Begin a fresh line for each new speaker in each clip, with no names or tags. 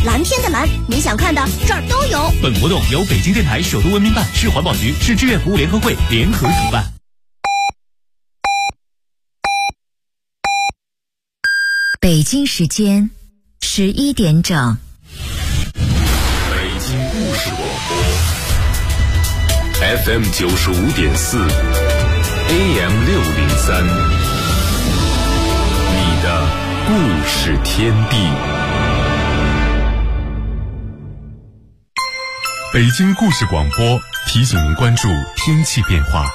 蓝天的蓝，你想看的这儿都有。
本活动由北京电台首都文明办、市环保局、市志愿服务联合会联合主办。
北京时间11点整。
北京故事广播 FM 95.4 AM 603，你的故事天地。北京故事广播提醒您关注天气变化。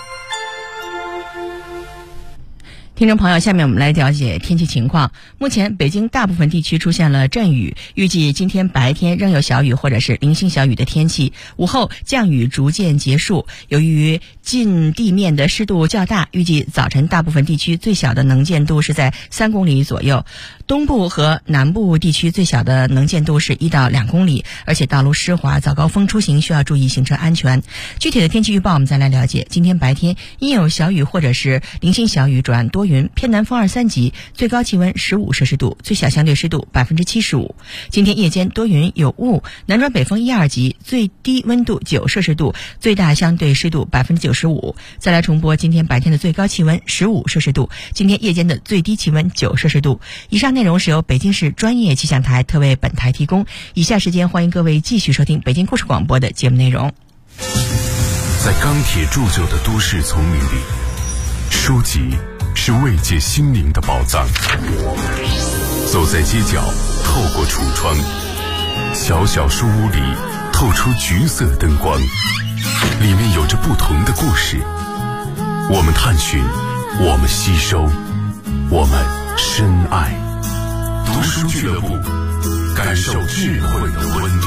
听众朋友，下面我们来了解天气情况。目前北京大部分地区出现了阵雨，预计今天白天仍有小雨或者是零星小雨的天气，午后降雨逐渐结束。由于近地面的湿度较大，预计早晨大部分地区最小的能见度是在3公里左右，东部和南部地区最小的能见度是1到2公里，而且道路湿滑，早高峰出行需要注意行车安全。具体的天气预报我们再来了解。今天白天阴有小雨或者是零星小雨转多云，偏南风2、3级，最高气温15摄氏度，最小相对湿度75%。今天夜间多云有雾，南转北风1、2级，最低温度9摄氏度，最大相对湿度95%。再来重播今天白天的最高气温15摄氏度，今天夜间的最低气温9摄氏度。以上内容是由北京市专业气象台特为本台提供。以下时间欢迎各位继续收听北京故事广播的节目内容。
在钢铁铸就的都市丛林里，书籍是慰藉心灵的宝藏。走在街角，透过橱窗，小小书屋里透出橘色灯光，里面有着不同的故事。我们探寻，我们吸收，我们深爱。读书俱乐部，感受智慧的温度。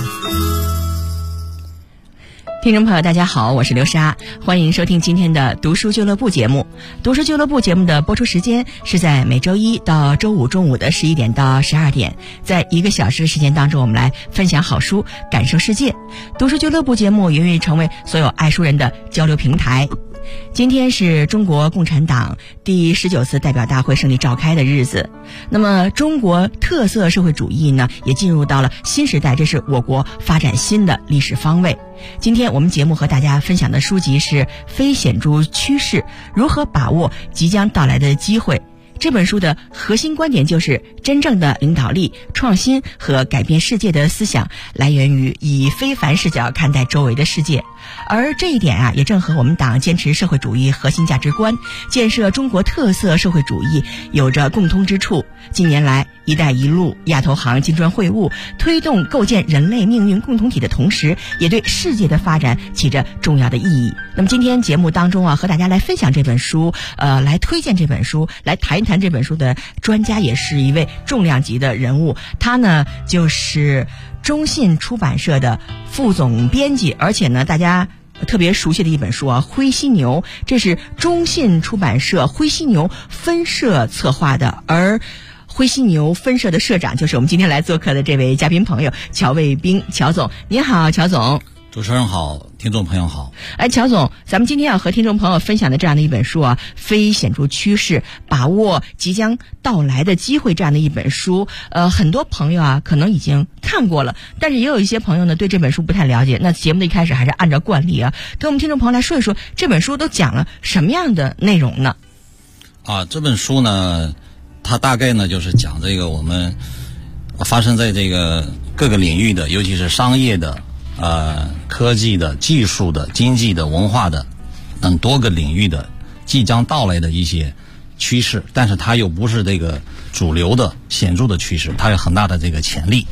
听众朋友大家好，我是刘莎，欢迎收听今天的读书俱乐部节目。读书俱乐部节目的播出时间是在每周一到周五中午的11点到12点，在1个小时的时间当中，我们来分享好书，感受世界。读书俱乐部节目愿意成为所有爱书人的交流平台。今天是中国共产党第19次代表大会胜利召开的日子，那么中国特色社会主义呢，也进入到了新时代，这是我国发展新的历史方位。今天我们节目和大家分享的书籍是《非显著趋势：如何把握即将到来的机会》。这本书的核心观点就是真正的领导力、创新和改变世界的思想来源于以非凡视角看待周围的世界，而这一点啊，也正和我们党坚持社会主义核心价值观、建设中国特色社会主义有着共通之处。近年来，一带一路、亚投行金砖会晤推动构建人类命运共同体的同时，也对世界的发展起着重要的意义。那么今天节目当中啊，和大家来分享这本书，来推荐这本书，来谈一谈这本书的专家，也是一位重量级的人物。他呢，就是中信出版社的副总编辑，而且呢，大家特别熟悉的一本书啊，《灰犀牛》，这是中信出版社灰犀牛分社策划的，而灰犀牛分社的社长就是我们今天来做客的这位嘉宾朋友乔卫兵，乔总。您好，乔总。
主持人好，听众朋友好。
乔总，咱们今天要和听众朋友分享的这样的一本书啊，《非显著趋势：把握即将到来的机会》这样的一本书，很多朋友啊可能已经看过了，但是也有一些朋友呢对这本书不太了解。那节目的一开始还是按照惯例啊，跟我们听众朋友来说一说这本书都讲了什么样的内容呢？
这本书呢，它大概呢就是讲这个我们发生在这个各个领域的，尤其是商业的、科技的、技术的、经济的、文化的等多个领域的即将到来的一些趋势，但是它又不是这个主流的显著的趋势，它有很大的这个潜力。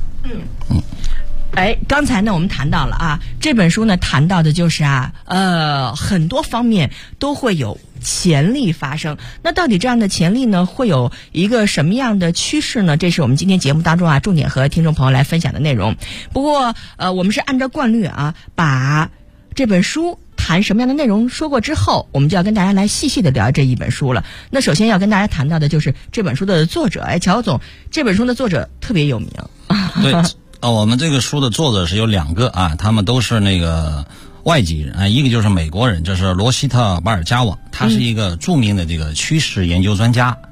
刚才呢我们谈到了啊，这本书呢谈到的就是很多方面都会有潜力发生。那到底这样的潜力呢会有一个什么样的趋势呢？这是我们今天节目当中重点和听众朋友来分享的内容。不过我们是按照惯例把这本书谈什么样的内容说过之后，我们就要跟大家来细细的聊这一本书了。那首先要跟大家谈到的就是这本书的作者。乔总，这本书的作者特别有名。
对，我们这个书的作者是有2个他们都是那个外籍人一个就是美国人，就是罗希特·巴尔加瓦，他是一个著名的这个趋势研究专家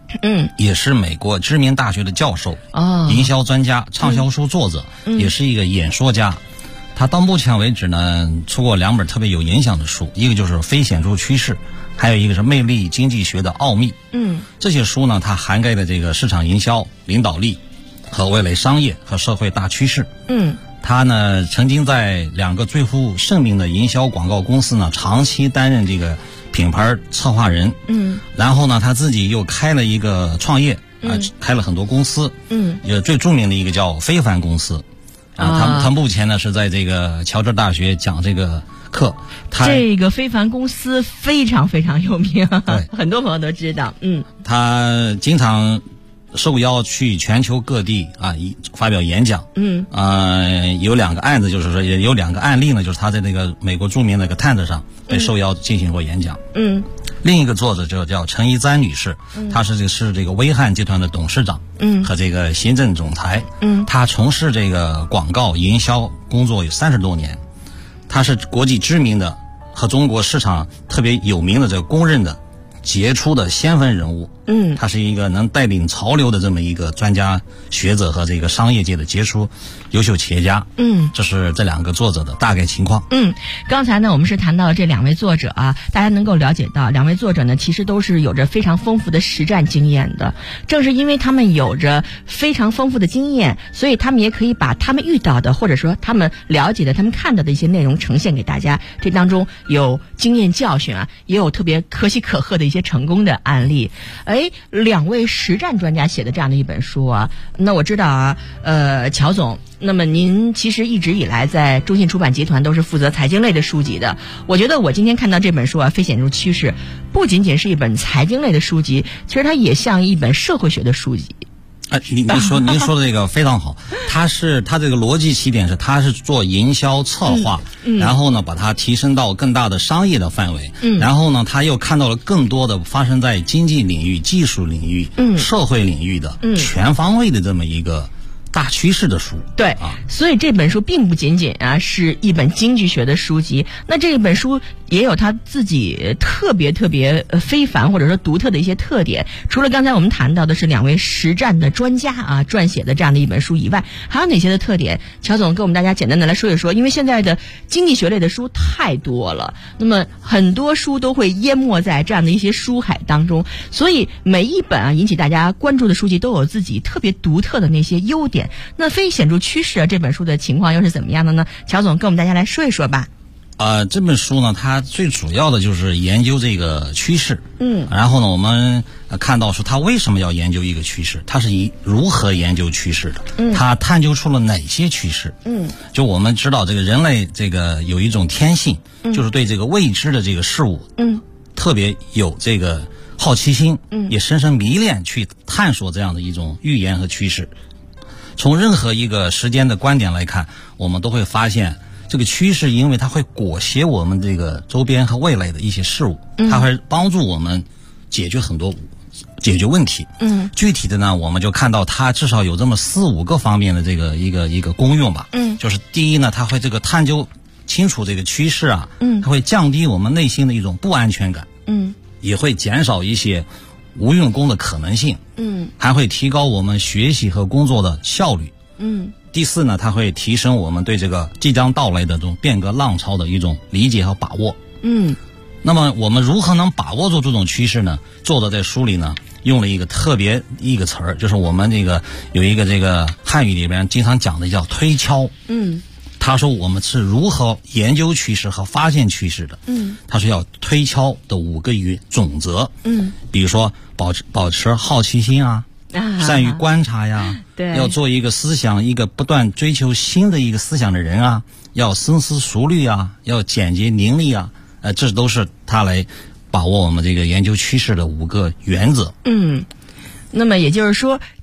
也是美国知名大学的教授，营销专家，畅销书作者，也是一个演说家。他到目前为止呢，出过2本特别有影响的书，一个就是《非显著趋势》，还有一个是《魅力经济学的奥秘》。这些书呢，它涵盖的这个市场营销、领导力和未来商业和社会大趋势。他呢曾经在2个最负盛名的营销广告公司呢长期担任这个品牌策划人。然后呢他自己又开了一个创业开了很多公司。也最著名的一个叫非凡公司。他目前呢是在这个乔治大学讲这个课。
这个非凡公司非常非常有名，很多朋友都知道。
他经常受邀去全球各地发表演讲。有2个案子，就是说也有2个案例呢，就是他在那个美国著名的那个 TED 上被受邀进行过演讲。另一个作者就叫陈一簪女士，她是这个威汉集团的董事长，和这个行政总裁。她从事这个广告营销工作有30多年，她是国际知名的和中国市场特别有名的这个公认的杰出的先锋人物。他是一个能带领潮流的这么一个专家学者和这个商业界的杰出优秀企业家。这是这2个作者的大概情况。
刚才呢我们是谈到这2位作者大家能够了解到2位作者呢其实都是有着非常丰富的实战经验的。正是因为他们有着非常丰富的经验，所以他们也可以把他们遇到的或者说他们了解的他们看到的一些内容呈现给大家。这当中有经验教训也有特别可喜可贺的一些成功的案例。2位实战专家写的这样的一本书那我知道乔总，那么您其实一直以来在中信出版集团都是负责财经类的书籍的。我觉得我今天看到这本书非显著趋势不仅仅是一本财经类的书籍，其实它也像一本社会学的书籍。
您说的这个非常好。他这个逻辑起点是他是做营销策划，然后呢把它提升到更大的商业的范围，然后呢他又看到了更多的发生在经济领域、技术领域、社会领域的全方位的这么一个大趋势的书。
对，所以这本书并不仅仅是一本经济学的书籍，那这本书也有它自己特别非凡或者说独特的一些特点。除了刚才我们谈到的是2位实战的专家撰写的这样的一本书以外，还有哪些的特点？乔总跟我们大家简单的来说一说。因为现在的经济学类的书太多了，那么很多书都会淹没在这样的一些书海当中，所以每一本引起大家关注的书籍都有自己特别独特的那些优点。那非显著趋势这本书的情况又是怎么样的呢？乔总跟我们大家来说一说吧。
这本书呢，它最主要的就是研究这个趋势。然后呢，我们看到说它为什么要研究一个趋势，它是如何研究趋势的，它探究出了哪些趋势。就我们知道这个人类这个有一种天性，就是对这个未知的这个事物，特别有这个好奇心，也深深迷恋去探索这样的一种预言和趋势。从任何一个时间的观点来看，我们都会发现这个趋势，因为它会裹挟我们这个周边和未来的一些事物，它会帮助我们解决问题。具体的呢，我们就看到它至少有这么4-5个方面的这个一个功用吧。就是第一呢，它会这个探究清楚这个趋势它会降低我们内心的一种不安全感。也会减少一些无用功的可能性。还会提高我们学习和工作的效率。第4呢，它会提升我们对这个即将到来的这种变革浪潮的一种理解和把握。那么我们如何能把握住这种趋势呢？作者在书里呢用了一个特别一个词儿，就是我们这个有一个这个汉语里边经常讲的叫推敲。他说我们是如何研究趋势和发现趋势的。他说要推敲的5个准则。比如说保持好奇心善于观察
对，
要做一个一个不断追求新的一个思想的人要深思熟虑要简洁伶俐这都是他来把握我们这个研究趋势的5个原则。
那么也就是说，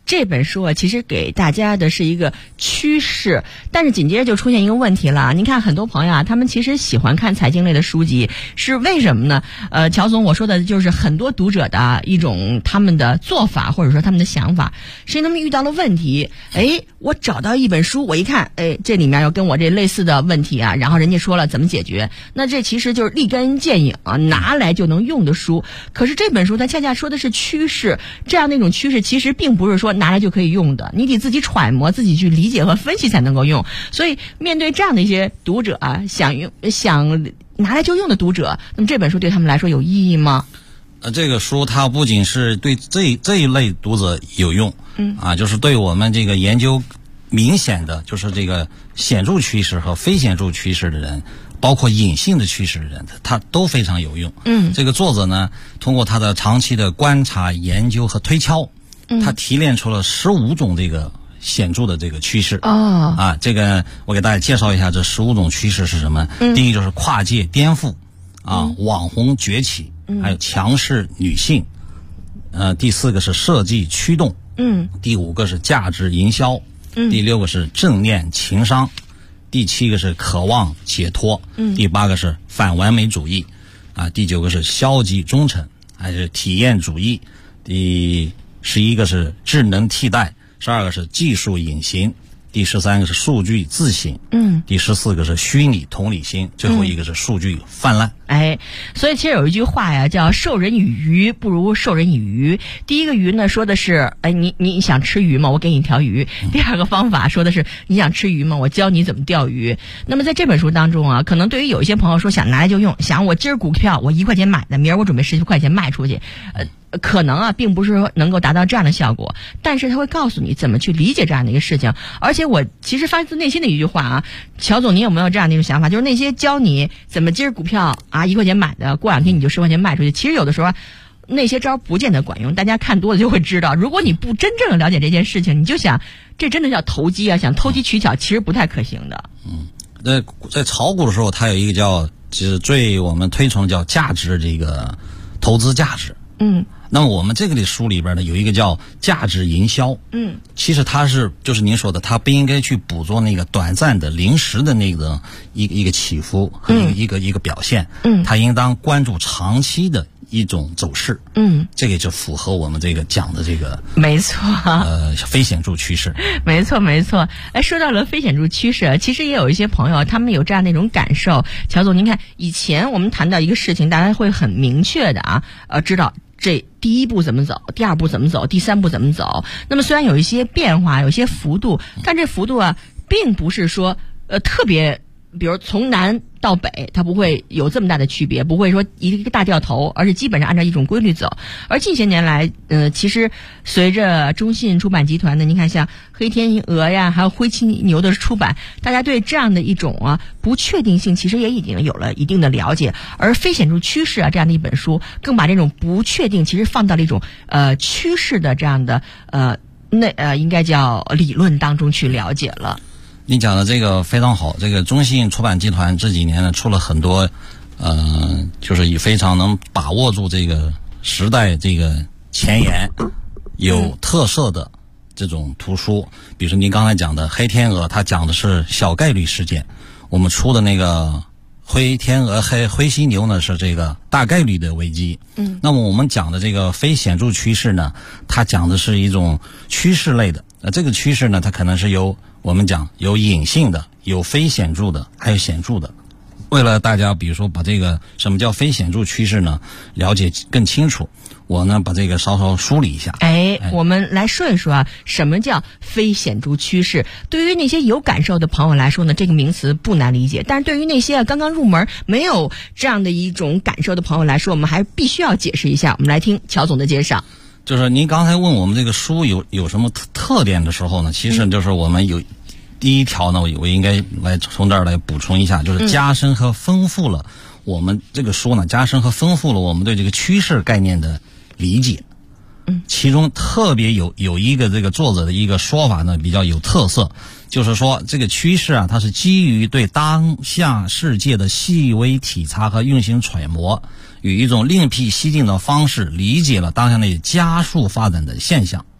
这本书啊，其实给大家的是一个趋势，但是紧接着就出现一个问题了。您看，很多朋友啊，他们其实喜欢看财经类的书籍，是为什么呢？乔总，我说的就是很多读者的一种他们的做法，或者说他们的想法，是因为他们遇到了问题。我找到一本书，我一看，这里面要跟我这类似的问题啊，然后人家说了怎么解决，那这其实就是立竿见影啊，拿来就能用的书。可是这本书它恰恰说的是趋势，这样的一种趋势其实并不是说拿来就可以用的，你得自己揣摩、自己去理解和分析才能够用。所以面对这样的一些读者啊，想拿来就用的读者，那么这本书对他们来说有意义吗？
这个书它不仅是对这一类读者有用，就是对我们这个研究明显的就是这个显著趋势和非显著趋势的人，包括隐性的趋势的人，他都非常有用。这个作者呢，通过他的长期的观察、研究和推敲，他提炼出了15种这个显著的这个趋势。这个我给大家介绍一下，这15种趋势是什么？第一就是跨界颠覆，网红崛起，还有强势女性。第4个是设计驱动。第5个是价值营销。第6个是正念情商。第7个是渴望解脱。第8个是反完美主义。第9个是消极忠诚，还是体验主义。第11个是智能替代。12个是技术隐形。第13个是数据自省。第14个是虚拟同理心。最后一个是数据泛滥。
所以其实有一句话呀，叫授人以鱼不如授人以渔。第一个鱼呢，说的是你想吃鱼吗？我给你一条鱼。第二个方法说的是你想吃鱼吗？我教你怎么钓鱼。那么在这本书当中啊，可能对于有一些朋友说想拿来就用，想我今儿股票我1块钱买的，明儿我准备10块钱卖出去，可能啊并不是说能够达到这样的效果，但是他会告诉你怎么去理解这样的一个事情。而且我其实发自内心的一句话啊，乔总，你有没有这样的一种想法，就是那些教你怎么今儿股票1块钱买的，过2天你就10块钱卖出去，其实有的时候那些招不见得管用，大家看多了就会知道。如果你不真正的了解这件事情，你就想这真的叫投机啊，想投机取巧，其实不太可行的。
在炒股的时候，它有一个叫就是最我们推崇叫价值，这个投资价值。那么我们这个书里边呢，有一个叫价值营销。其实它是就是您说的，它不应该去捕捉那个短暂的临时的那个一个起伏和一个表现。它应当关注长期的一种走势。这个就符合我们这个讲的这个
没错
非显著趋势。
没错。说到了非显著趋势，其实也有一些朋友他们有这样的一种感受。乔总，您看以前我们谈到一个事情，大家会很明确的知道这第1步怎么走，第2步怎么走，第3步怎么走。那么虽然有一些变化，有一些幅度，但这幅度并不是说特别，比如从南到北，它不会有这么大的区别，不会说一个大掉头，而是基本上按照一种规律走。而近些年来，其实随着中信出版集团的，您看像黑天鹅呀，还有灰犀牛的出版，大家对这样的一种不确定性，其实也已经有了一定的了解。而非显著趋势这样的一本书，更把这种不确定其实放到了一种趋势的这样的应该叫理论当中去了解了。
你讲的这个非常好，这个中信出版集团这几年呢出了很多就是以非常能把握住这个时代这个前沿有特色的这种图书。比如说您刚才讲的黑天鹅，它讲的是小概率事件，我们出的那个灰天鹅灰犀牛呢是这个大概率的危机。那么我们讲的这个非显著趋势呢，它讲的是一种趋势类的。这个趋势呢，它可能是我们讲有隐性的，有非显著的，还有显著的。为了大家比如说把这个什么叫非显著趋势呢了解更清楚，我呢把这个稍稍梳理一下。
我们来说一说什么叫非显著趋势。对于那些有感受的朋友来说呢，这个名词不难理解，但是对于那些刚刚入门没有这样的一种感受的朋友来说，我们还必须要解释一下。我们来听乔总的介绍。
就是您刚才问我们这个书有什么特点的时候呢，其实就是我们有第一条呢，我应该来从这儿来补充一下，就是加深和丰富了我们这个书呢，加深和丰富了我们对这个趋势概念的理解。其中特别有一个这个作者的一个说法呢比较有特色，就是说这个趋势它是基于对当下世界的细微体察和运行揣摩，以一种另辟蹊径的方式理解了当下那加速发展的现象，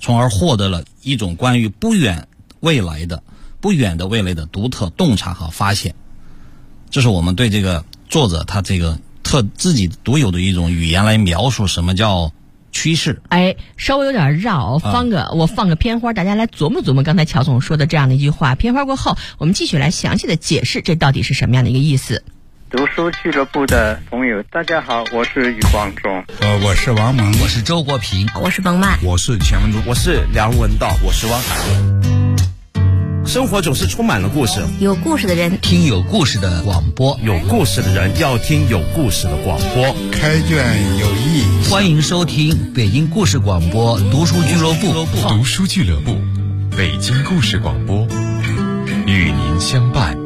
从而获得了一种关于不远的未来的独特洞察和发现。这是我们对这个作者他这个自己独有的一种语言来描述什么叫趋势。
稍微有点绕，我放个片花，大家来琢磨琢磨刚才乔总说的这样的一句话。片花过后，我们继续来详细的解释这到底是什么样的一个意思。
读书俱乐部的朋友，大家好，我是余光中。
我是王蒙，
我是周国平，
我是冯曼，
我是钱文忠，
我是梁文道，我是汪海。生活总是充满了故事，
有故事的人
听有故事的广播，
有故事的人要听有故事的广播。
开卷有益，
欢迎收听北京故事广播读书俱乐部。
读书俱乐部，北京故事广播，与您相伴。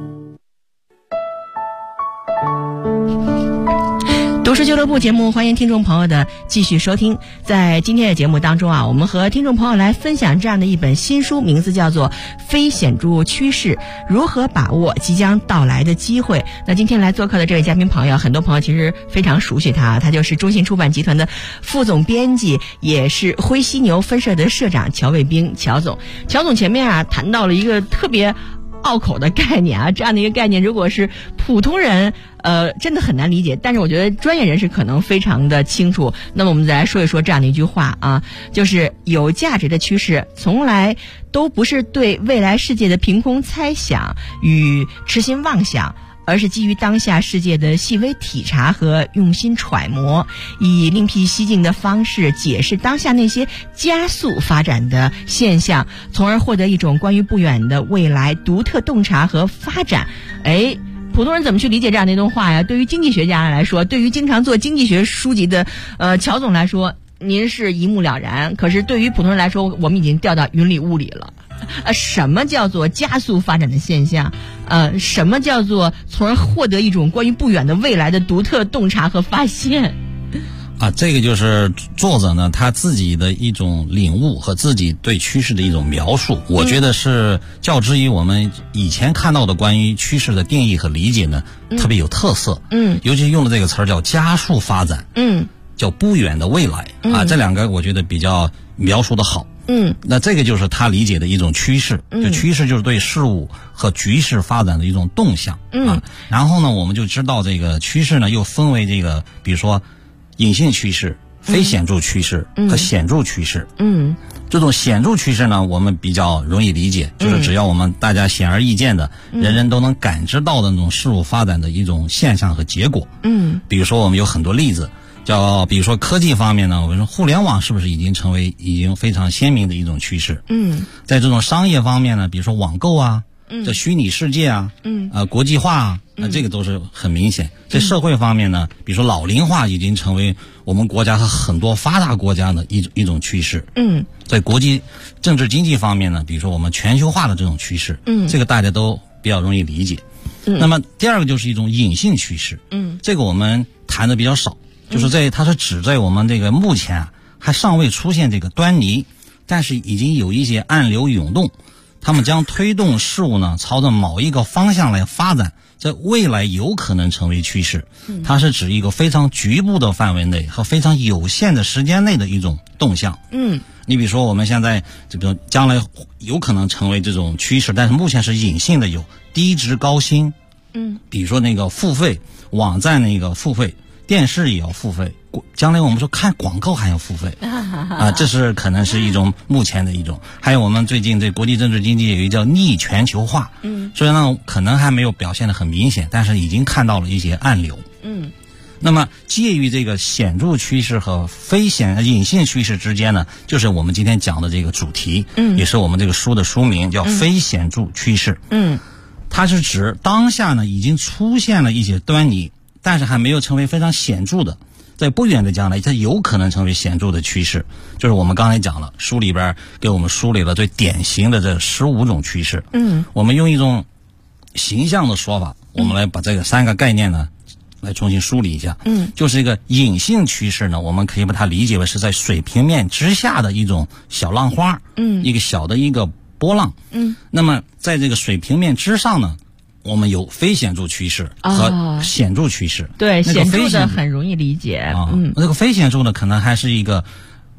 读书俱乐部节目，欢迎听众朋友的继续收听。在今天的节目当中我们和听众朋友来分享这样的一本新书，名字叫做《非显著趋势：如何把握即将到来的机会》。那今天来做客的这位嘉宾朋友，很多朋友其实非常熟悉他就是中信出版集团的副总编辑，也是灰犀牛分社的社长乔卫兵乔总。乔总前面谈到了一个特别拗口的概念这样的一个概念，如果是普通人真的很难理解，但是我觉得专业人士可能非常的清楚。那么我们再来说一说这样的一句话就是有价值的趋势从来都不是对未来世界的凭空猜想与痴心妄想，而是基于当下世界的细微体察和用心揣摩，以另辟蹊径的方式解释当下那些加速发展的现象，从而获得一种关于不远的未来独特洞察和发展。普通人怎么去理解这样的一段话呀？对于经济学家来说，对于经常做经济学书籍的乔总来说，您是一目了然。可是对于普通人来说，我们已经掉到云里雾里了。什么叫做加速发展的现象？什么叫做从而获得一种关于不远的未来的独特洞察和发现？
这个就是作者呢他自己的一种领悟和自己对趋势的一种描述。我觉得是较之于我们以前看到的关于趋势的定义和理解呢，特别有特色。尤其用的这个词儿叫加速发展，叫不远的未来这两个我觉得比较描述的好。那这个就是他理解的一种趋势，就趋势就是对事物和局势发展的一种动向然后呢，我们就知道这个趋势呢又分为这个，比如说隐性趋势、非显著趋势和显著趋势。这种显著趋势呢，我们比较容易理解，就是只要我们大家显而易见的，人人都能感知到的那种事物发展的一种现象和结果。比如说我们有很多例子，比如说科技方面呢，我们说互联网是不是已经非常鲜明的一种趋势？在这种商业方面呢，比如说网购这虚拟世界国际化这个都是很明显。在社会方面呢，比如说老龄化已经成为我们国家和很多发达国家的一种趋势。在国际政治经济方面呢，比如说我们全球化的这种趋势，这个大家都比较容易理解。那么第二个就是一种隐性趋势，这个我们谈的比较少，就是它是指在我们这个目前还尚未出现这个端倪，但是已经有一些暗流涌动，他们将推动事物呢朝着某一个方向来发展，在未来有可能成为趋势。它是指一个非常局部的范围内和非常有限的时间内的一种动向。你比如说我们现在这个将来有可能成为这种趋势，但是目前是隐性的，有低值高薪。比如说那个付费网站，那个付费电视也要付费，将来我们说看广告还要付费这是可能是一种目前的一种。还有我们最近这国际政治经济有一个叫逆全球化，虽然呢可能还没有表现得很明显，但是已经看到了一些暗流。那么介于这个显著趋势和隐性趋势之间呢，就是我们今天讲的这个主题，也是我们这个书的书名，叫非显著趋势。它是指当下呢已经出现了一些端倪，但是还没有成为非常显著的，在不远的将来它有可能成为显著的趋势。就是我们刚才讲了，书里边给我们梳理了最典型的这15种趋势。我们用一种形象的说法，我们来把这个3个概念呢来重新梳理一下。就是一个隐性趋势呢，我们可以把它理解为是在水平面之下的一种小浪花，一个小的一个波浪。那么在这个水平面之上呢，我们有非显著趋势和显著趋势。
对，显著的很容易理解。
那个非显著呢，可能还是一个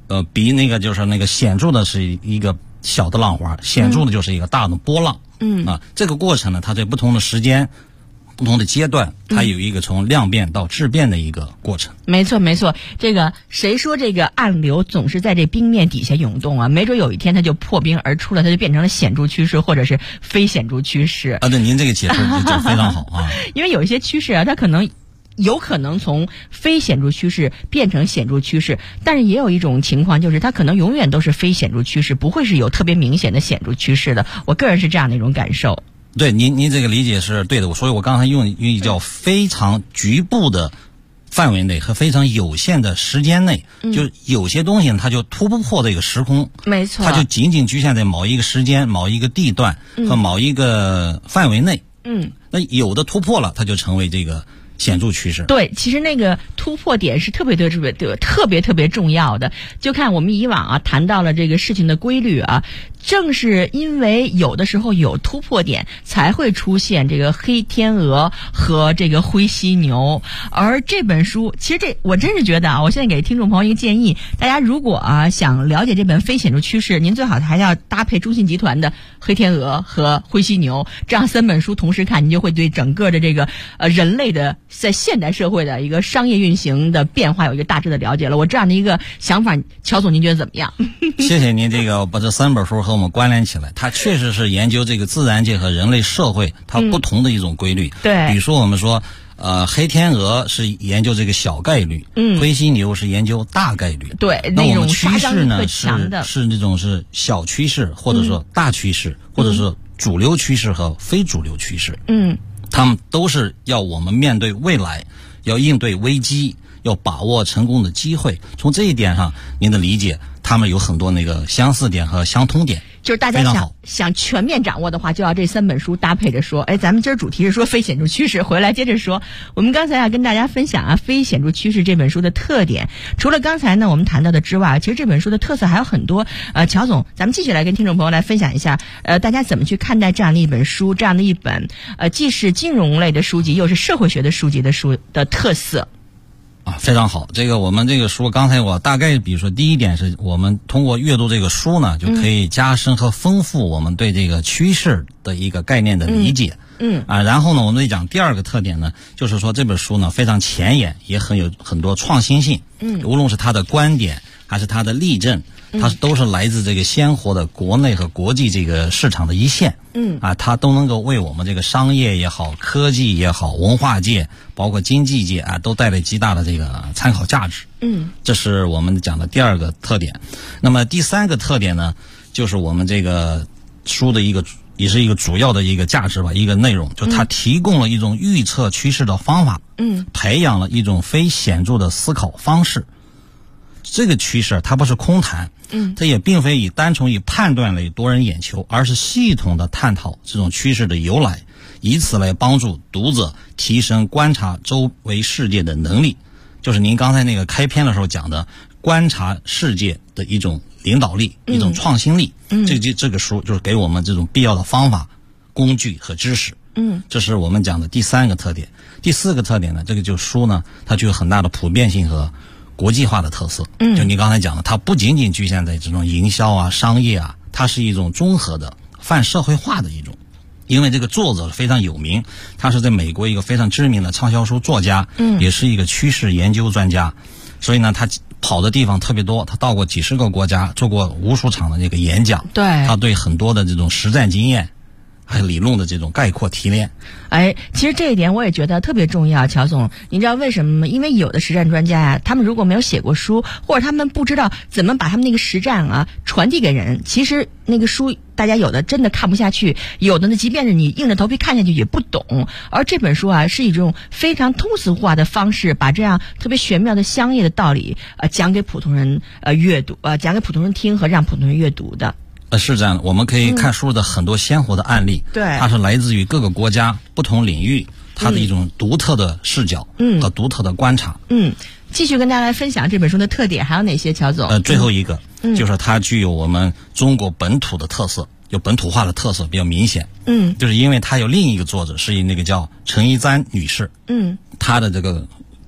比那个就是那个显著的是一个小的浪花，显著的就是一个大的波浪。这个过程呢，它在不同的时间、不同的阶段，它有一个从量变到质变的一个过程。
没错没错，这个谁说这个暗流总是在这冰面底下涌动啊？没准有一天它就破冰而出了，它就变成了显著趋势或者是非显著趋势。
对，您这个解释就非常好啊。
因为有一些趋势啊，它有可能从非显著趋势变成显著趋势，但是也有一种情况，就是它可能永远都是非显著趋势，不会是有特别明显的显著趋势的。我个人是这样的一种感受。
对，您这个理解是对的，所以我刚才用一叫非常局部的范围内和非常有限的时间内，就有些东西呢，它就突破这个时空，
没错，
它就仅仅局限在某一个时间、某一个地段和某一个范围内。那有的突破了，它就成为这个显著趋势。
对，其实那个突破点是特别重要的。就看我们以往啊谈到了这个事情的规律啊，正是因为有的时候有突破点，才会出现这个黑天鹅和这个灰犀牛。而这本书，其实我真是觉得啊，我现在给听众朋友一个建议，大家如果啊想了解这本非显著趋势，您最好还要搭配中信集团的黑天鹅和灰犀牛，这样3本书同时看，你就会对整个的这个人类的在现代社会的一个商业运行的变化有一个大致的了解了。我这样的一个想法，乔总您觉得怎么样？
谢谢您这个把这3本书和我们关联起来，它确实是研究这个自然界和人类社会它不同的一种规律。
对，
比如说我们说黑天鹅是研究这个小概率，灰犀牛是研究大概率。
对，
那我们趋势呢
是
那种是小趋势，或者说大趋势，或者说主流趋势和非主流趋势。他们都是要我们面对未来，要应对危机，要把握成功的机会。从这一点上，您的理解，他们有很多那个相似点和相通点。
就是大家想全面掌握的话，就要这3本书搭配着说。咱们今儿主题是说非显著趋势，回来接着说。我们刚才跟大家分享啊，非显著趋势这本书的特点。除了刚才呢我们谈到的之外，其实这本书的特色还有很多。乔总，咱们继续来跟听众朋友来分享一下，大家怎么去看待这样的一本书，这样的一本既是金融类的书籍，又是社会学的书籍的书的特色。
非常好，这个我们这个书，刚才我大概比如说第一点是我们通过阅读这个书呢，就可以加深和丰富我们对这个趋势的一个概念的理解。然后呢，我们再讲第二个特点呢，就是说这本书呢非常前沿，也有很多创新性。无论是它的观点还是它的例证，它都是来自这个鲜活的国内和国际这个市场的一线。它都能够为我们这个商业也好、科技也好、文化界包括经济界都带来极大的这个参考价值。这是我们讲的第二个特点。那么第3个特点呢，就是我们这个书的也是一个主要的一个价值吧，一个内容，就它提供了一种预测趋势的方法，培养了一种非显著的思考方式。这个趋势它不是空谈，它也并非单纯以判断来夺人眼球，而是系统的探讨这种趋势的由来，以此来帮助读者提升观察周围世界的能力，就是您刚才那个开篇的时候讲的观察世界的一种领导力，一种创新力。这个书就是给我们这种必要的方法、工具和知识。这是我们讲的第3个特点。第4个特点呢，这个就是书呢，它具有很大的普遍性和国际化的特色。就你刚才讲的，它不仅仅局限在这种营销啊、商业啊，它是一种综合的、泛社会化的一种。因为这个作者非常有名，他是在美国一个非常知名的畅销书作家，也是一个趋势研究专家，所以呢，他跑的地方特别多，他到过几10个国家，做过无数场的这个演讲。
对，
他对很多的这种实战经验还有理论的这种概括提炼。
其实这一点我也觉得特别重要，乔总，您知道为什么吗？因为有的实战专家呀，他们如果没有写过书，或者他们不知道怎么把他们那个实战传递给人，其实那个书大家有的真的看不下去，有的呢即便是你硬着头皮看下去也不懂。而这本书是一种非常通俗化的方式，把这样特别玄妙的商业的道理讲给普通人阅读，讲给普通人听和让普通人阅读的。
是这样的，我们可以看书的很多鲜活的案例，
对，
它是来自于各个国家不同领域，它的一种独特的视角和独特的观察。
继续跟大家来分享这本书的特点还有哪些，乔总？
最后一个就是它具有我们中国本土的特色，有本土化的特色比较明显。就是因为它有另一个作者是那个叫陈一簪女士，她的这个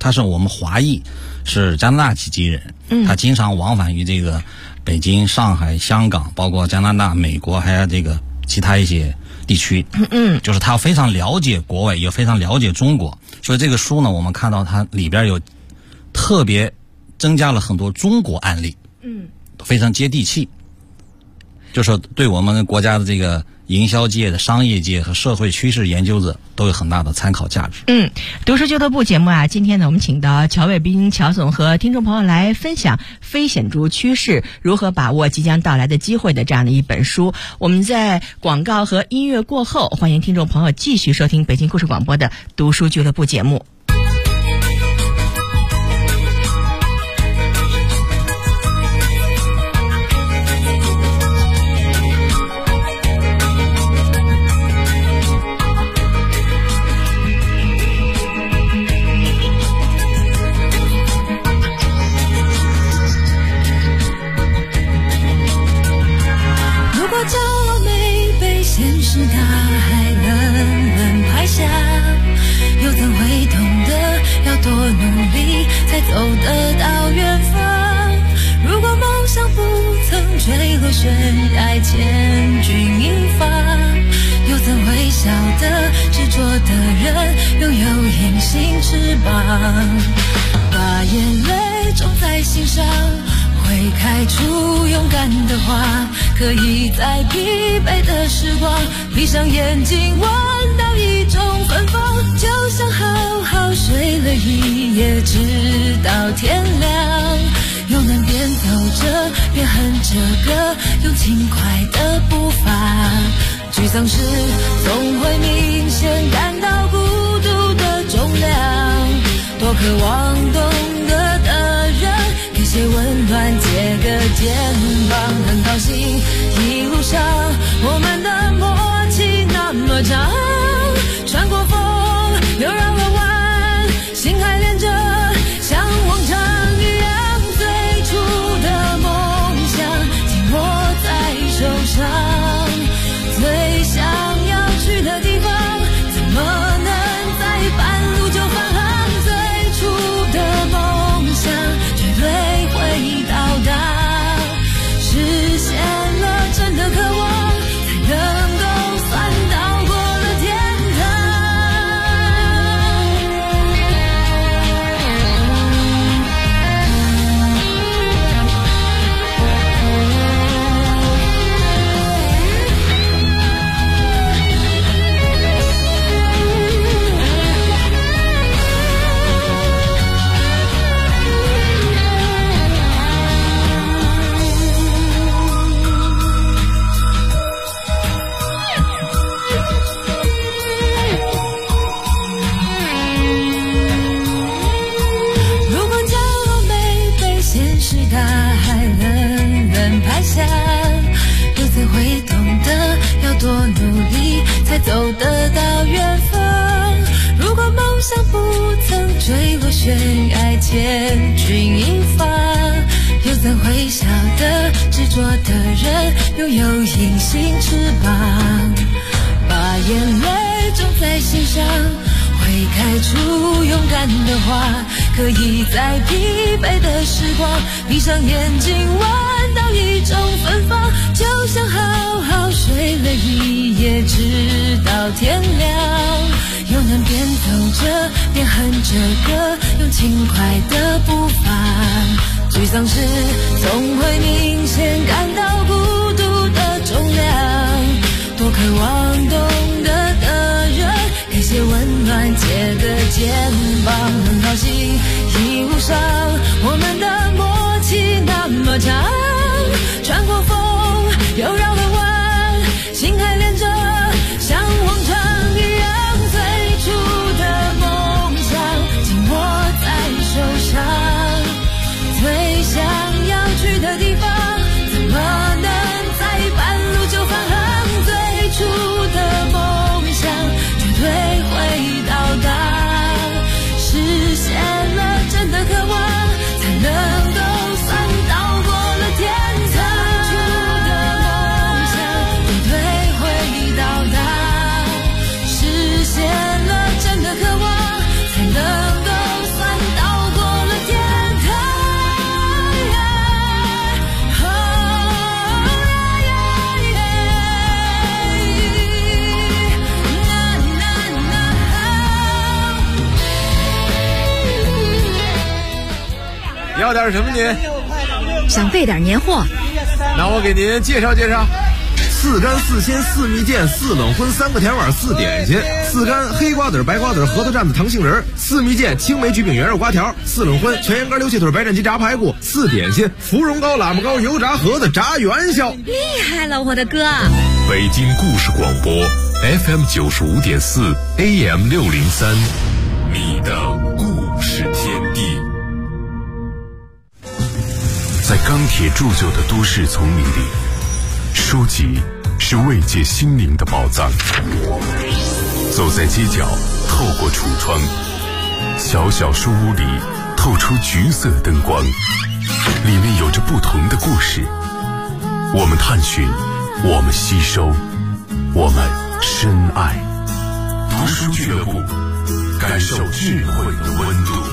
他是我们华裔，是加拿大籍人，他经常往返于这个北京、上海、香港，包括加拿大、美国，还有这个其他一些地区。就是他非常了解国外，也非常了解中国，所以这个书呢，我们看到它里边有特别增加了很多中国案例，非常接地气，就是对我们国家的这个营销界的商业界和社会趋势研究者都有很大的参考价值。
读书俱乐部节目啊，今天呢我们请到乔卫兵乔总和听众朋友来分享非显著趋势如何把握即将到来的机会的这样的一本书。我们在广告和音乐过后，欢迎听众朋友继续收听北京故事广播的读书俱乐部节目。
走得到远方，如果梦想不曾坠落悬崖，千钧一发，又怎会晓得执着的人拥有隐形翅膀，把眼泪种在心上，会开出勇敢的花，可以在疲惫的时光闭上眼睛闻到一种芬芳，就像好好睡了一夜直到天亮，又能边走着边哼着歌，用轻快的步伐，沮丧时总会明显感到孤独的重量，多渴望懂得的人给些温暖，借个肩膀，很高兴一路上我们的默契那么长，穿过风又绕了弯，心还连着像往常一样，最初的梦想紧握在手上，最想要去的地方怎么能在半路就返航，最初的梦想绝对会到达，实现了真的渴望，才能够算到过了天堂。多努力才走得到远方，如果梦想不曾坠落悬崖，千钧一发，又怎会晓得执着的人拥有隐形翅膀，把眼泪种在心上，会开出勇敢的花，可以在疲惫的时光闭上眼睛闻到一种芬芳，就像好好睡了一夜直到天亮，又能边走着边哼着歌，用轻快的步伐，沮丧时总会明显感到孤独的重量，多渴望懂得的人给些温暖，借个肩膀，很高兴一路上我们的默契那么长，穿过风又绕了弯，心还连着像往常一样，最初的梦想紧握在手上，最想要去的地方怎么能在半路就返航，最初的梦想绝对会到达，实现了真的渴望，才能够算到过了天
绍点什么您？
想备点年货。
那我给您介绍介绍。4干4鲜4蜜饯4冷荤3个甜碗4点心，4干黑瓜子白瓜子核桃蘸子糖杏仁，4蜜饯青梅焗饼圆肉瓜条，4冷荤全羊肝溜气腿白斩鸡炸排骨，4点心芙蓉糕喇嘛糕油炸盒子炸元宵。
厉害了，我的哥！
北京故事广播 FM 95.4 AM 603，你的故事天地。在钢铁铸就的都市丛林里，书籍是慰藉心灵的宝藏。走在街角，透过橱窗，小小书屋里透出橘色灯光，里面有着不同的故事。我们探寻，我们吸收，我们深爱。读书俱乐部，感受智慧的温度。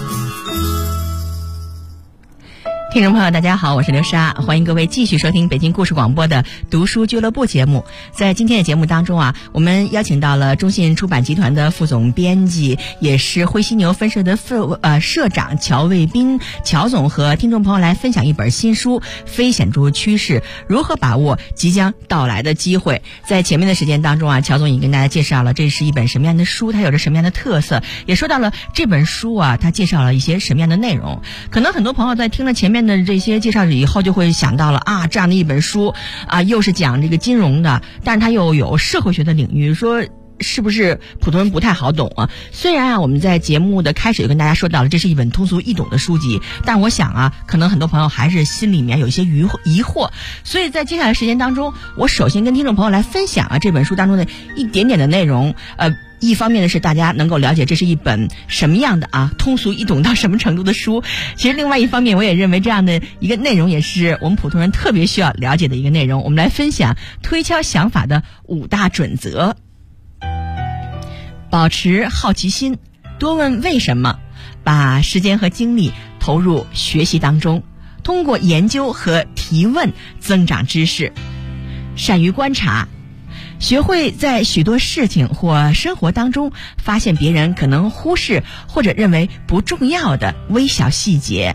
听众朋友大家好，我是刘莎，欢迎各位继续收听北京故事广播的读书俱乐部节目。在今天的节目当中啊，我们邀请到了中信出版集团的副总编辑，也是灰犀牛分社的社长乔卫兵乔总，和听众朋友来分享一本新书《非显著趋势：如何把握即将到来的机会》。在前面的时间当中啊，乔总已经跟大家介绍了这是一本什么样的书，它有着什么样的特色，也说到了这本书啊，它介绍了一些什么样的内容。可能很多朋友在听了前面的这些介绍以后，就会想到了啊，这样的一本书啊，又是讲这个金融的，但是它又有社会学的领域，说是不是普通人不太好懂啊？虽然啊，我们在节目的开始就跟大家说到了，这是一本通俗易懂的书籍，但我想啊，可能很多朋友还是心里面有一些疑惑，所以在接下来时间当中，我首先跟听众朋友来分享啊这本书当中的一点点的内容，一方面呢是大家能够了解这是一本什么样的啊通俗易懂到什么程度的书，其实另外一方面我也认为这样的一个内容也是我们普通人特别需要了解的一个内容。我们来分享推敲想法的5大准则。保持好奇心，多问为什么，把时间和精力投入学习当中，通过研究和提问增长知识。善于观察，学会在许多事情或生活当中发现别人可能忽视或者认为不重要的微小细节。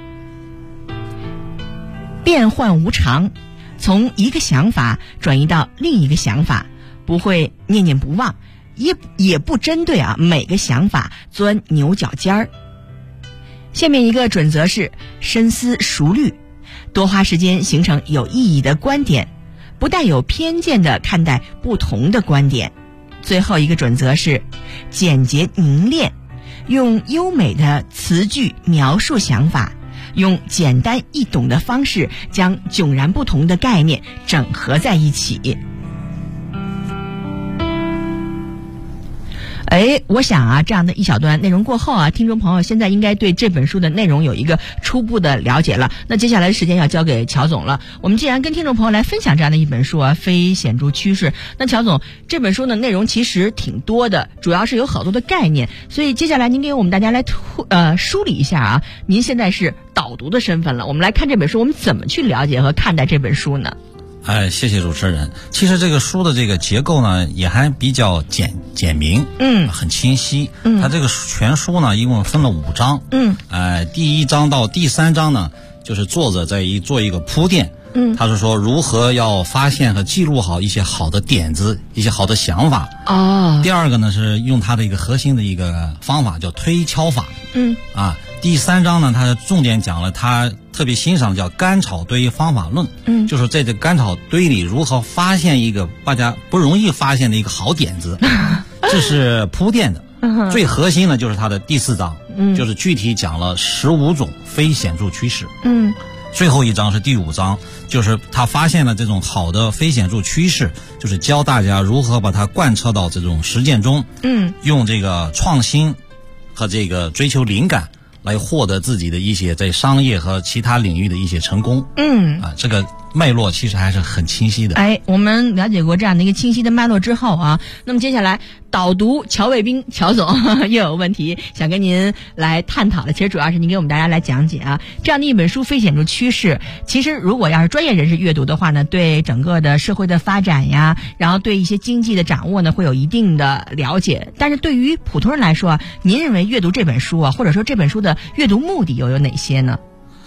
变幻无常，从一个想法转移到另一个想法，不会念念不忘，也不针对每个想法钻牛角尖儿。下面一个准则是深思熟虑，多花时间形成有意义的观点，不带有偏见地看待不同的观点。最后一个准则是简洁凝练，用优美的词句描述想法，用简单易懂的方式将迥然不同的概念整合在一起。我想这样的一小段内容过后听众朋友现在应该对这本书的内容有一个初步的了解了。那接下来的时间要交给乔总了。我们既然跟听众朋友来分享这样的一本书非显著趋势，那乔总，这本书的内容其实挺多的，主要是有好多的概念，所以接下来您给我们大家来梳理一下您现在是导读的身份了，我们来看这本书，我们怎么去了解和看待这本书呢？
谢谢主持人。其实这个书的这个结构呢，也还比较简明，很清晰。它这个全书呢，一共分了5章。第1章到第3章呢，就是作者在做一个铺垫。他是说如何要发现和记录好一些好的点子，一些好的想法。第二个呢，是用他的一个核心的一个方法，叫推敲法。第3章呢，他重点讲了他特别欣赏叫干草堆方法论。就是在这干草堆里如何发现一个大家不容易发现的一个好点子，这是铺垫的。最核心的就是他的第4章，就是具体讲了15种非显著趋势。最后一章是第5章，就是他发现了这种好的非显著趋势，就是教大家如何把它贯彻到这种实践中。用这个创新和这个追求灵感来获得自己的一些在商业和其他领域的一些成功。这个脉络其实还是很清晰的。
我们了解过这样的一个清晰的脉络之后那么接下来导读乔卫兵乔总又有问题想跟您来探讨了。其实主要是您给我们大家来讲解这样的一本书非显著趋势，其实如果要是专业人士阅读的话呢，对整个的社会的发展呀，然后对一些经济的掌握呢，会有一定的了解。但是对于普通人来说您认为阅读这本书或者说这本书的阅读目的又有哪些呢？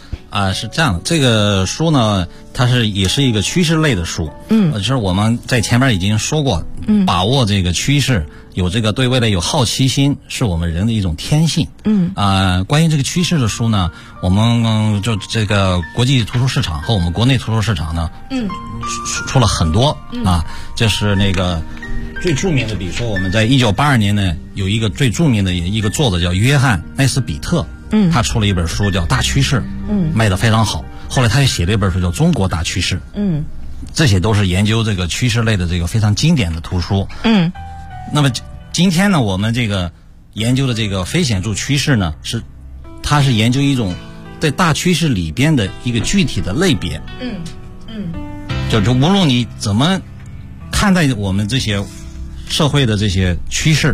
是这样的，这个书呢，它也是一个趋势类的书。就是我们在前面已经说过，把握这个趋势，有这个对未来有好奇心，是我们人的一种天性。关于这个趋势的书呢，我们就这个国际图书市场和我们国内图书市场呢，出了很多这是那个最著名的，比如说我们在1982年呢，有一个最著名的一个作者叫约翰·奈斯比特。他出了一本书叫《大趋势》，卖得非常好。后来他又写了一本书叫《中国大趋势》，这些都是研究这个趋势类的这个非常经典的图书。那么今天呢，我们这个研究的这个非显著趋势呢，它是研究一种在大趋势里边的一个具体的类别。就无论你怎么看待我们这些社会的这些趋势，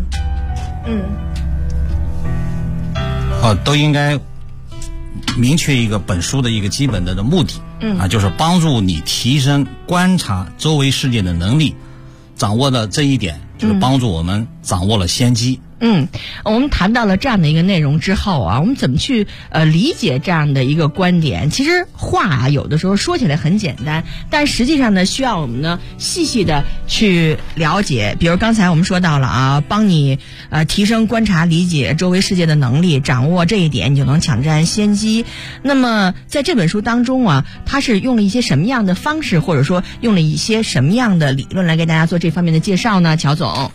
都应该明确一个本书的一个基本的目的，就是帮助你提升观察周围世界的能力，掌握了这一点，就是帮助我们掌握了先机。
我们谈到了这样的一个内容之后啊，我们怎么去理解这样的一个观点？其实话有的时候说起来很简单，但实际上呢，需要我们呢细细的去了解。比如刚才我们说到了帮你提升观察理解周围世界的能力，掌握这一点，你就能抢占先机。那么在这本书当中啊，它是用了一些什么样的方式，或者说用了一些什么样的理论来给大家做这方面的介绍呢？乔总，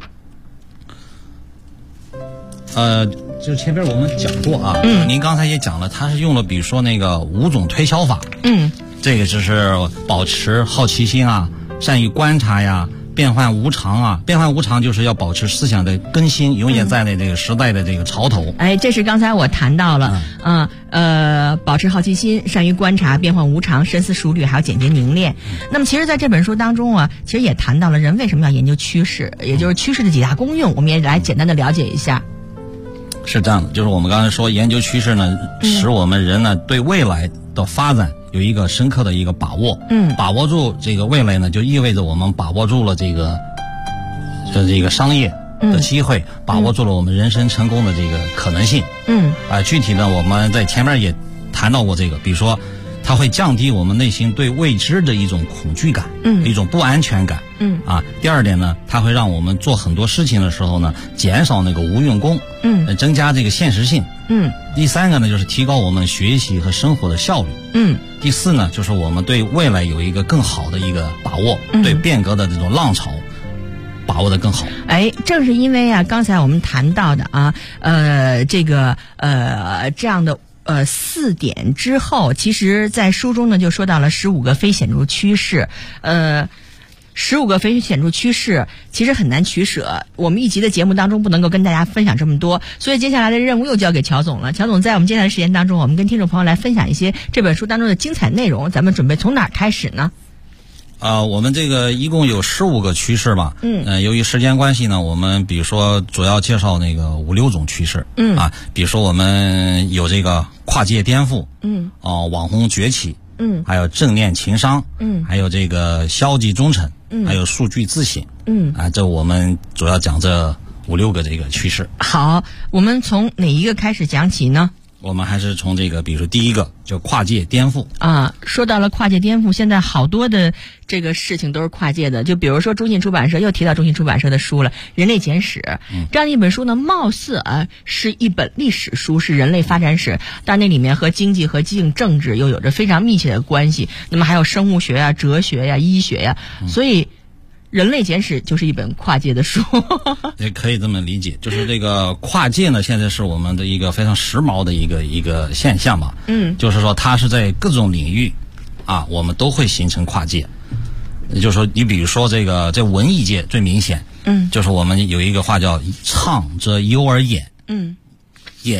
就前边我们讲过您刚才也讲了，他是用了比如说那个5种推销法。这个就是保持好奇心善于观察呀，变幻无常变幻无常就是要保持思想的更新，永远在这个时代的这个潮头。
这是刚才我谈到了保持好奇心，善于观察，变幻无常，深思熟虑，还有简洁凝练。那么其实在这本书当中其实也谈到了人为什么要研究趋势，也就是趋势的几大功用，我们也来简单的了解一下。
是这样的，就是我们刚才说研究趋势呢，使我们人呢对未来的发展有一个深刻的一个把握。把握住这个未来呢，就意味着我们把握住了这个商业的机会，把握住了我们人生成功的这个可能性。具体呢，我们在前面也谈到过这个，比如说它会降低我们内心对未知的一种恐惧感，一种不安全感。第二点呢，它会让我们做很多事情的时候呢，减少那个无用功，增加这个现实性。第三个呢，就是提高我们学习和生活的效率。第四呢，就是我们对未来有一个更好的一个把握，对变革的这种浪潮把握得更好。
正是因为刚才我们谈到的这样的4点之后，其实在书中呢就说到了15个非显著趋势。15个非显著趋势其实很难取舍，我们一集的节目当中不能够跟大家分享这么多，所以接下来的任务又交给乔总了。乔总，在我们接下来的时间当中，我们跟听众朋友来分享一些这本书当中的精彩内容，咱们准备从哪儿开始呢？
我们这个一共有15个趋势吧。由于时间关系呢，我们比如说主要介绍那个5、6种趋势。比如说我们有这个跨界颠覆，网红崛起，还有正念情商，还有这个消极忠诚，还有数据自省。这我们主要讲这5、6个这个趋势。
好，我们从哪一个开始讲起呢？
我们还是从这个，比如说第一个叫跨界颠覆。
说到了跨界颠覆，现在好多的这个事情都是跨界的，就比如说中信出版社又提到中信出版社的书了，《人类简史》这样一本书呢，貌似是一本历史书，是人类发展史，但那里面和经济和政治又有着非常密切的关系。那么还有生物学哲学医学所以人类简史就是一本跨界的书。
也可以这么理解，就是这个跨界呢，现在是我们的一个非常时髦的一个现象吧。就是说它是在各种领域我们都会形成跨界。就是说你比如说这个在文艺界最明显，就是我们有一个话叫唱则优而演。